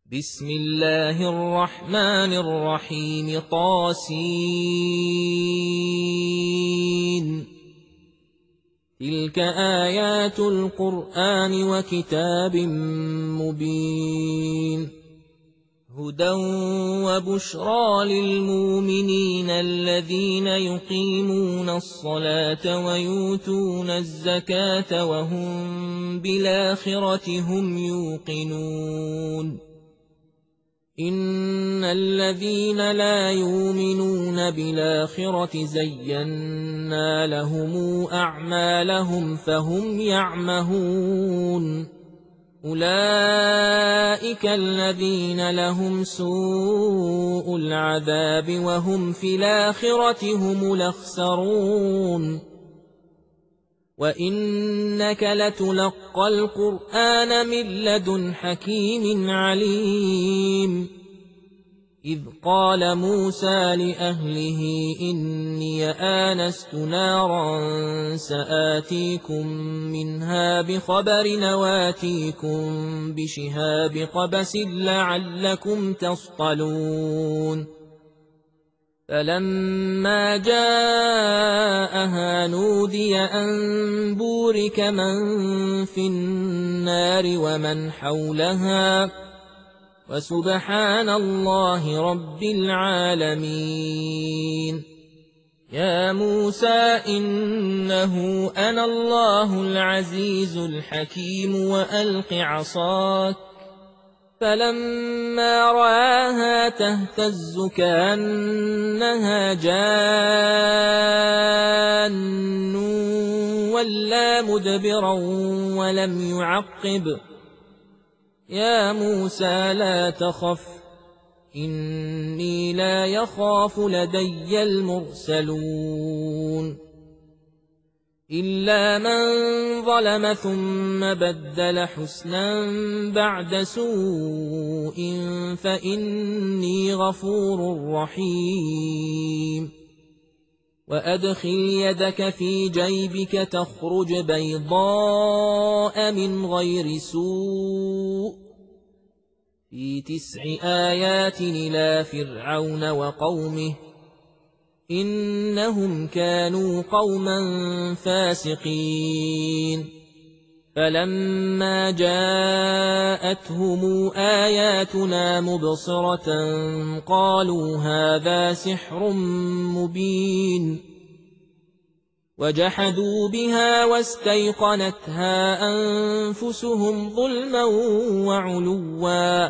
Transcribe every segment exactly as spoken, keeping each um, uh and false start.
بسم الله الرحمن الرحيم طاسين تلك آيات القرآن وكتاب مبين هدى وبشرى للمؤمنين الذين يقيمون الصلاة ويؤتون الزكاة وهم بالآخرة هم يوقنون إن الذين لا يؤمنون بالآخرة زينا لهم أعمالهم فهم يعمهون أولئك الذين لهم سوء العذاب وهم في الآخرة هم الأخسرون وإنك لتلقى القرآن من لدن حكيم عليم إذ قال موسى لأهله إني آنست نارا سآتيكم منها بخبر وآتيكم بشهاب قبس لعلكم تصطلون فلما جاءها نودي أن بورك من في النار ومن حولها وسبحان الله رب العالمين يا موسى إنه أنا الله العزيز الحكيم وألق عصاك فلما رآها تهتز كأنها جان ولا مدبرا ولم يعقب يا موسى لا تخف إني لا يخاف لدي المرسلون إلا من ظلم ثم بدل حسنا بعد سوء فإني غفور رحيم وأدخل يدك في جيبك تخرج بيضاء من غير سوء في تسع آيات إلى فرعون وقومه إنهم كانوا قوما فاسقين فلما جاءتهم آياتنا مبصرة قالوا هذا سحر مبين وجحدوا بها واستيقنتها أنفسهم ظلما وعلوا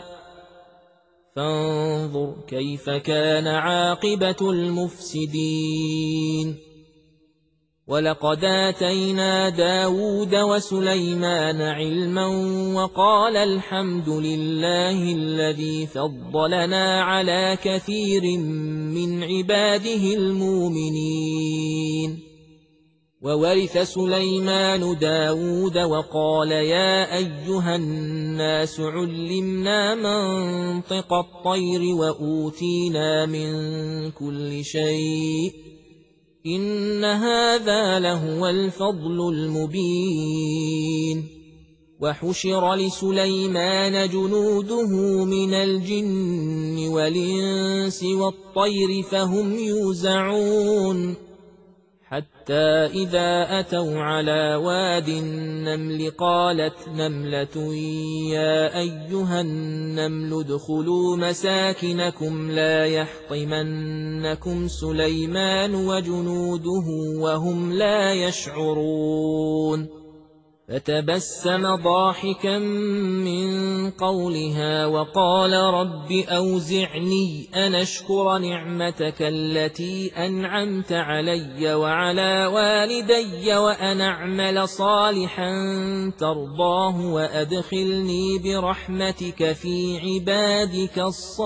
فانظر كيف كان عاقبة المفسدين ولقد آتينا داود وسليمان علما وقال الحمد لله الذي فضلنا على كثير من عباده المؤمنين وورث سليمان داود وقال يا أيها الناس علمنا منطق الطير وأوتينا من كل شيء إن هذا لهو الفضل المبين وحشر لسليمان جنوده من الجن والإنس والطير فهم يوزعون حتى إذا أتوا على واد النمل قالت نملة يا أيها النمل ادخلوا مساكنكم لا يحطمنكم سليمان وجنوده وهم لا يشعرون فتبسم ضاحكا من قولها وقال رب أوزعني أن أشكر نعمتك التي أنعمت علي وعلى والدي وأن أعمل صالحا ترضاه وأدخلني برحمتك في عبادك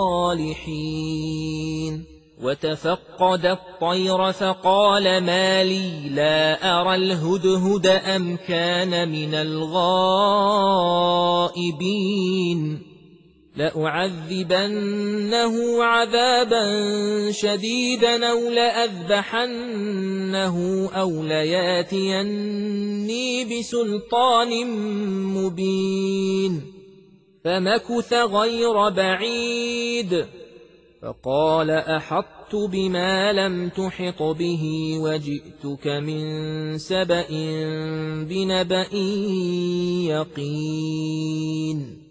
الصالحين وتفقد الطير فقال ما لي لا أرى الهدهد أم كان من الغائبين لأعذبنه عذابا شديدا أو لأذبحنه أو لياتيني بسلطان مبين فمكث غير بعيد فقال أحطت بما لم تحط به وجئتك من سبأ بنبأ يقين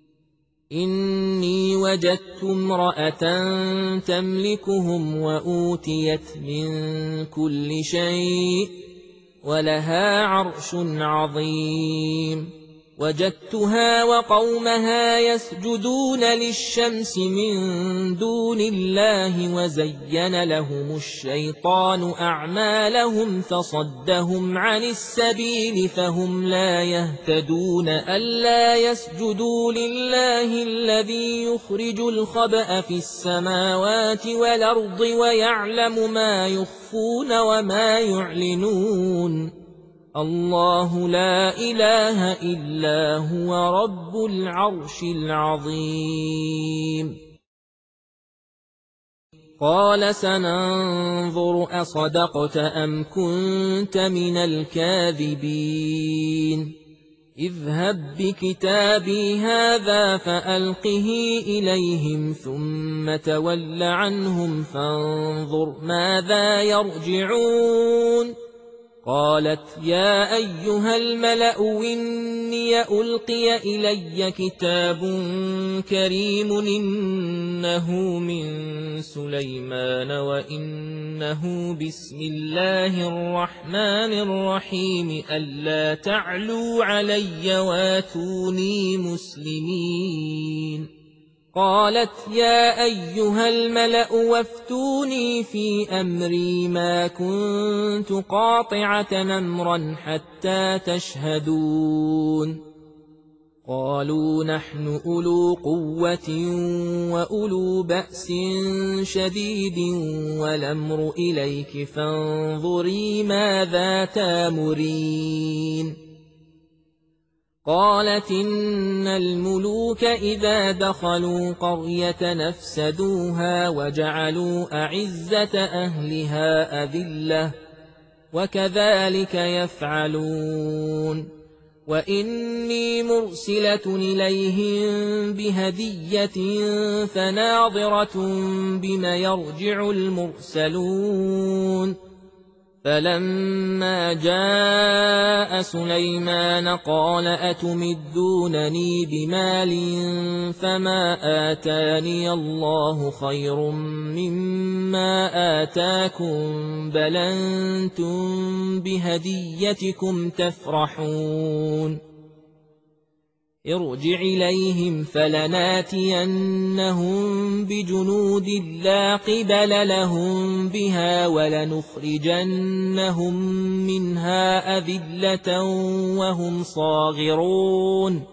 إني وجدت امرأة تملكهم وأوتيت من كل شيء ولها عرش عظيم وجدتها وقومها يسجدون للشمس من دون الله وزين لهم الشيطان أعمالهم فصدهم عن السبيل فهم لا يهتدون ألا يسجدوا لله الذي يخرج الخبأ في السماوات والأرض ويعلم ما يخفون وما يعلنون الله لا إله إلا هو رب العرش العظيم قال سننظر أصدقت أم كنت من الكاذبين اذهب بكتابي هذا فألقه إليهم ثم تول عنهم فانظر ماذا يرجعون قالت يا أيها الملأ إني ألقي إلي كتاب كريم إنه من سليمان وإنه بسم الله الرحمن الرحيم ألا تعلوا علي واتوني مسلمين قالت يا أيها الملأ وافتوني في أمري ما كنت قاطعة أمرا حتى تشهدون قالوا نحن أولو قوة وأولو بأس شديد والأمر إليك فانظري ماذا تامرين قالت إن الملوك إذا دخلوا قرية نفسدوها وجعلوا أعزة أهلها أذلة وكذلك يفعلون وإني مرسلة إليهم بهدية فناظرة بما يرجع المرسلون فلما جاء سليمان قال أتمدونني بمال فما آتاني الله خير مما آتاكم بل أنتم بهديتكم تفرحون ارجع إليهم فلناتينهم بجنود لا قبل لهم بها ولنخرجنهم منها أذلة وهم صاغرون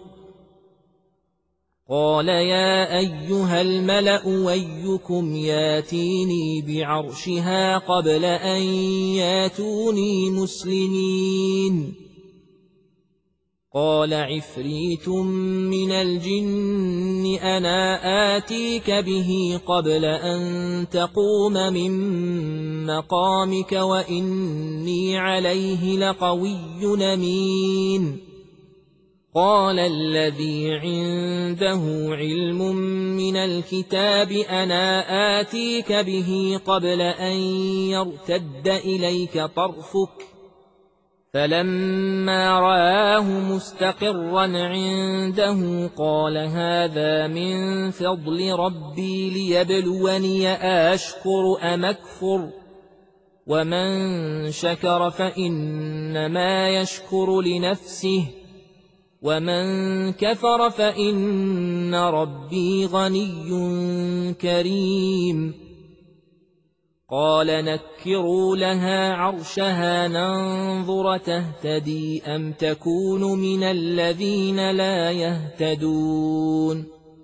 قال يا أيها الملأ أيكم ياتيني بعرشها قبل أن ياتوني مسلمين قال عفريت من الجن أنا آتيك به قبل أن تقوم من مقامك وإني عليه لقوي أمين قال الذي عنده علم من الكتاب أنا آتيك به قبل أن يرتد إليك طرفك فلما رآه مستقرا عنده قال هذا من فضل ربي ليبلوني أشكر أم أكفر ومن شكر فإنما يشكر لنفسه ومن كفر فإن ربي غني كريم قال نكروا لها عرشها ننظر تهتدي أم تكون من الذين لا يهتدون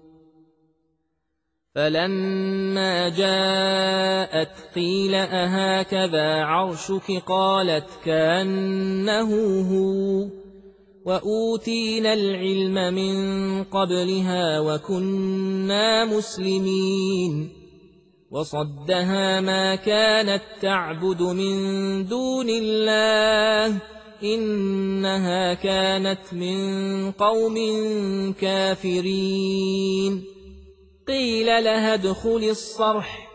فلما جاءت قيل أهكذا عرشك قالت كأنه هو وأوتينا العلم من قبلها وكنا مسلمين وصدها ما كانت تعبد من دون الله إنها كانت من قوم كافرين قيل لها ادخل الصرح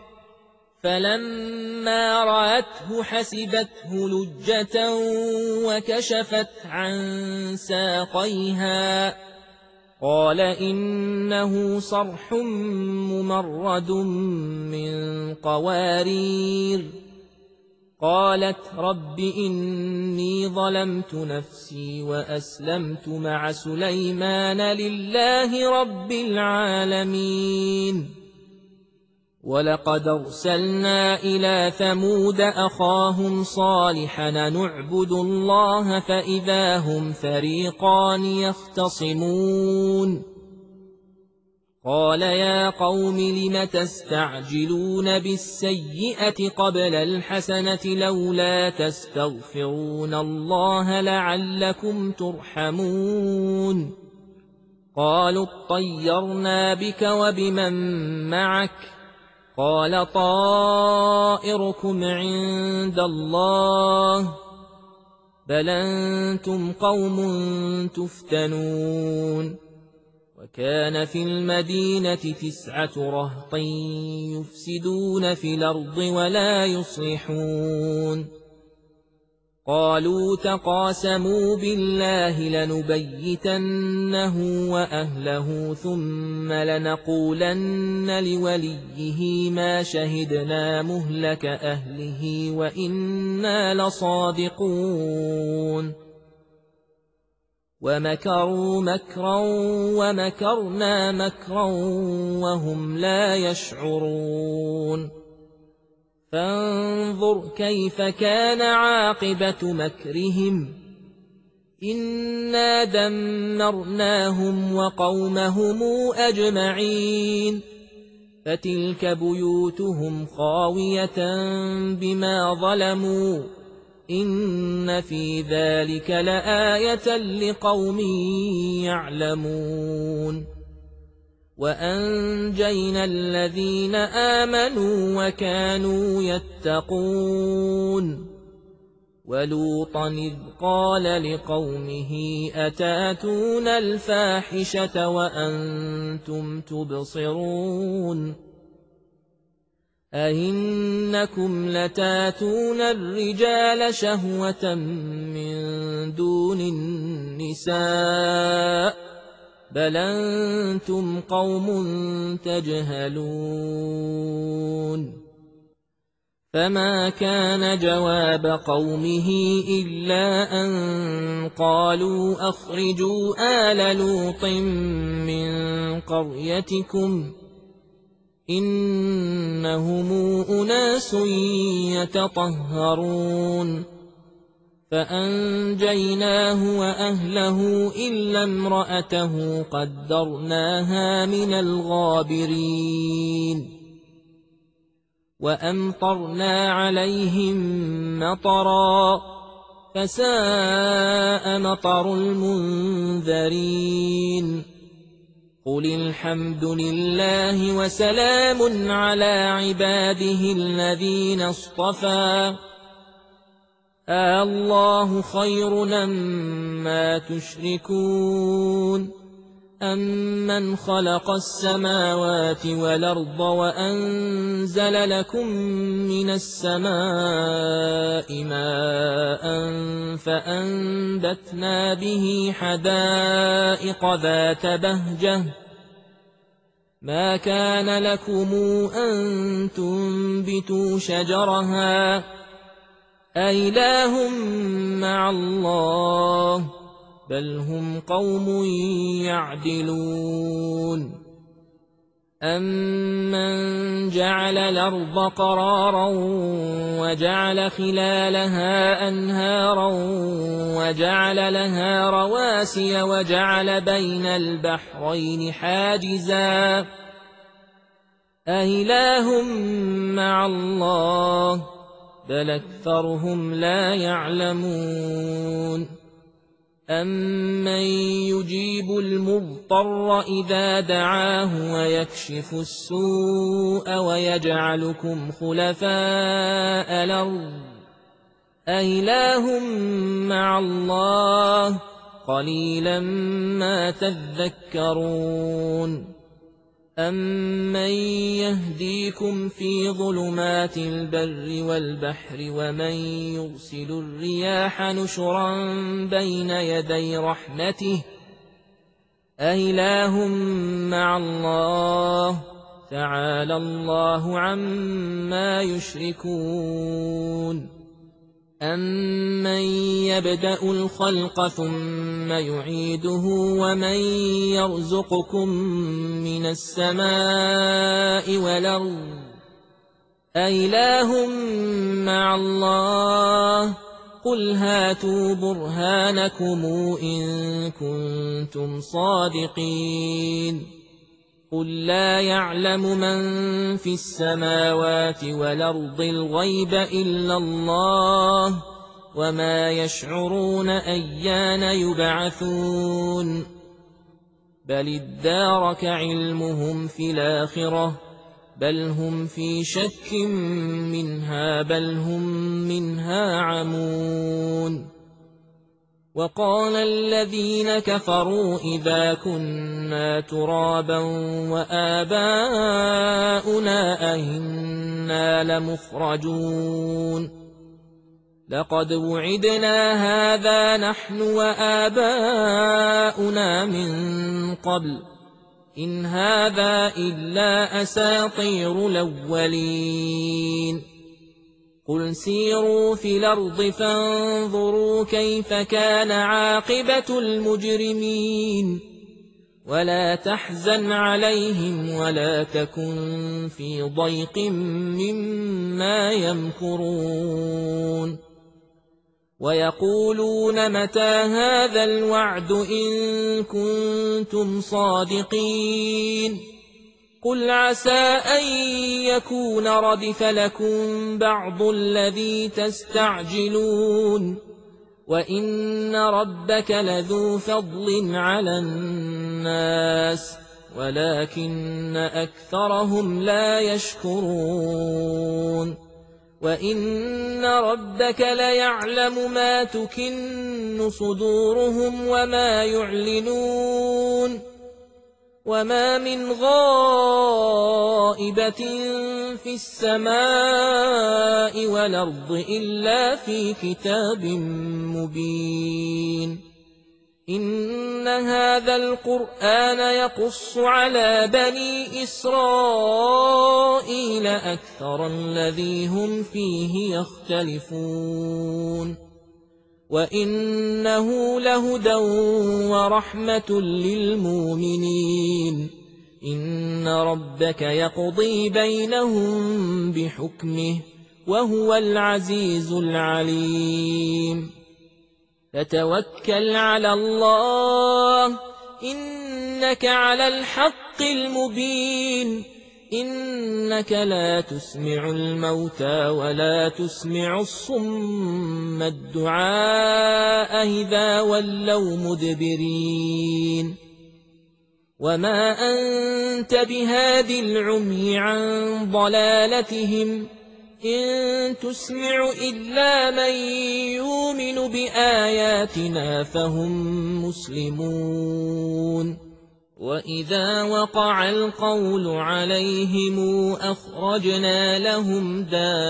فلما رأته حسبته لجة وكشفت عن ساقيها قال إنه صرح ممرد من قوارير قالت رب إني ظلمت نفسي وأسلمت مع سليمان لله رب العالمين ولقد أرسلنا إلى ثمود أخاهم صالحا نعبد الله فإذا هم فريقان يختصمون قال يا قوم لم تستعجلون بالسيئة قبل الحسنة لولا تستغفرون الله لعلكم ترحمون قالوا اطيرنا بك وبمن معك قال طائركم عند الله بل أنتم قوم تفتنون وكان في المدينة تسعة رهط يفسدون في الأرض ولا يصلحون قالوا تقاسموا بالله لنبيتنه وأهله ثم لنقولن لوليه ما شهدنا مهلك أهله وإنا لصادقون ومكروا مكرا ومكرنا مكرا وهم لا يشعرون فانظر كيف كان عاقبة مكرهم إنا دمرناهم وقومهم أجمعين فتلك بيوتهم خاوية بما ظلموا إن في ذلك لآية لقوم يعلمون وأنجينا الذين آمنوا وكانوا يتقون ولوطا إذ قال لقومه أتاتون الفاحشة وأنتم تبصرون أئنكم لتاتون الرجال شهوة من دون النساء بل أنتم قوم تجهلون فما كان جواب قومه إلا أن قالوا أخرجوا آل لوط من قريتكم إنهم أناس يتطهرون فأنجيناه وأهله إلا امرأته قدرناها من الغابرين وأمطرنا عليهم مطرا فساء مطر المنذرين قل الحمد لله وسلام على عباده الذين اصطفى الله خير أما تشركون أمن خلق السماوات والأرض وأنزل لكم من السماء ماء فأنبتنا به حدائق ذات بهجة ما كان لكم أن تنبتوا شجرها أإله مع الله بل هم قوم يعدلون أمن جعل الأرض قرارا وجعل خلالها أنهارا وجعل لها رواسي وجعل بين البحرين حاجزا أإله مع الله بل أكثرهم لا يعلمون أمن يجيب المضطر إذا دعاه ويكشف السوء ويجعلكم خلفاء الأرض أإله مع الله قليلا ما تذكرون أمن يهديكم في ظلمات البر والبحر ومن يرسل الرياح نشرا بين يدي رحمته أإله مع الله تعالى الله عما يشركون أمن يبدأ الخلق ثم يعيده ومن يرزقكم من السماء والأرض أإله مع الله قل هاتوا برهانكم إن كنتم صادقين قل لا يعلم من في السماوات والأرض الغيب إلا الله وما يشعرون أيان يبعثون بل ادارك علمهم في الآخرة بل هم في شك منها بل هم منها عمون وقال الذين كفروا إذا كنا ترابا وآباؤنا أئنا لمخرجون لقد وعدنا هذا نحن وآباؤنا من قبل إن هذا إلا أساطير الأولين قل سيروا في الأرض فانظروا كيف كان عاقبة المجرمين ولا تحزن عليهم ولا تكن في ضيق مما يمكرون ويقولون متى هذا الوعد إن كنتم صادقين قل عسى أن يكون ردف لكم بعض الذي تستعجلون وإن ربك لذو فضل على الناس ولكن أكثرهم لا يشكرون وإن ربك ليعلم ما تكن صدورهم وما يعلنون وما من غائبة في السماء والأرض إلا في كتاب مبين إن هذا القرآن يقص على بني إسرائيل أكثر الذي هم فيه يختلفون وإنه لهدى ورحمة للمؤمنين إن ربك يقضي بينهم بحكمه وهو العزيز العليم فتوكل على الله إنك على الحق المبين إنك لا تسمع الموتى ولا تسمع الصم الدعاء إذا ولوا مدبرين وما أنت بهادي العمي عن ضلالتهم إن تسمع إلا من يؤمن بآياتنا فهم مسلمون وإذا وقع القول عليهم أخرجنا لهم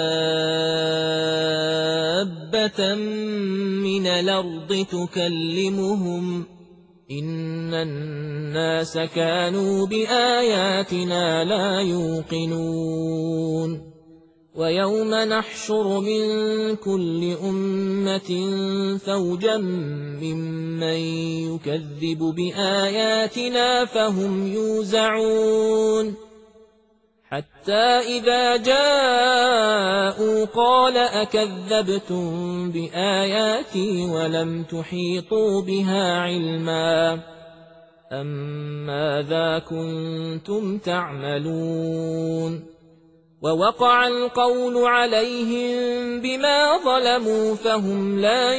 دابة من الأرض تكلمهم إن الناس كانوا بآياتنا لا يوقنون ويوم نحشر من كل أمة فوجا ممن يكذب بآياتنا فهم يوزعون حتى إذا جاءوا قال أكذبتم بآياتي ولم تحيطوا بها علما أم ماذا كنتم تعملون ووقع القول عليهم بما ظلموا فهم لا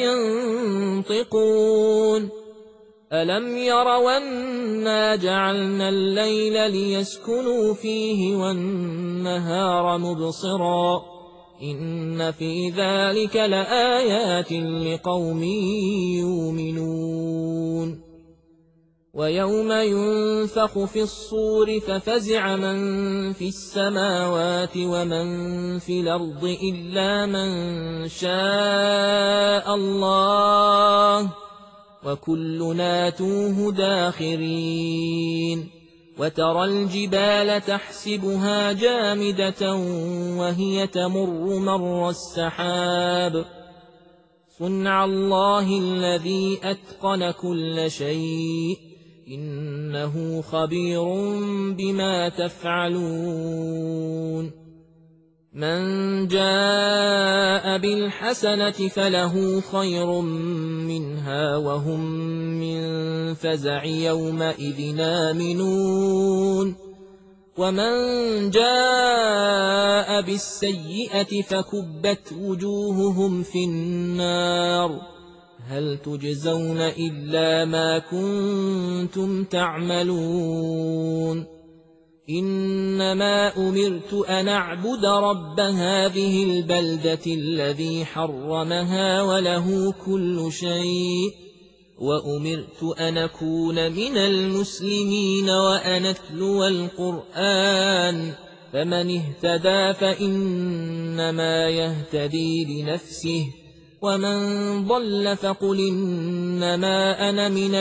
ينطقون ألم يروا أنا جعلنا الليل ليسكنوا فيه والنهار مبصرا إن في ذلك لآيات لقوم يؤمنون ويوم ينفخ في الصور ففزع من في السماوات ومن في الأرض إلا من شاء الله وكلنا آتوه داخرين وترى الجبال تحسبها جامدة وهي تمر مر السحاب صنع الله الذي أتقن كل شيء إنه خبير بما تفعلون من جاء بالحسنة فله خير منها وهم من فزع يومئذ آمنون ومن جاء بالسيئة فكبت وجوههم في النار هل تجزون إلا ما كنتم تعملون إنما أمرت أن أعبد رب هذه البلدة الذي حرمها وله كل شيء وأمرت أن أكون من المسلمين وأن أتلو القرآن فمن اهتدى فإنما يهتدي لنفسه ومن ضل فقل إنما أنا من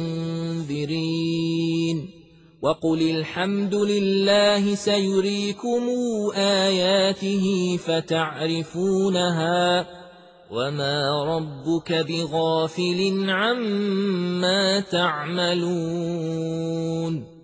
المنذرين وقل الحمد لله سيريكم آياته فتعرفونها وما ربك بغافل عما تعملون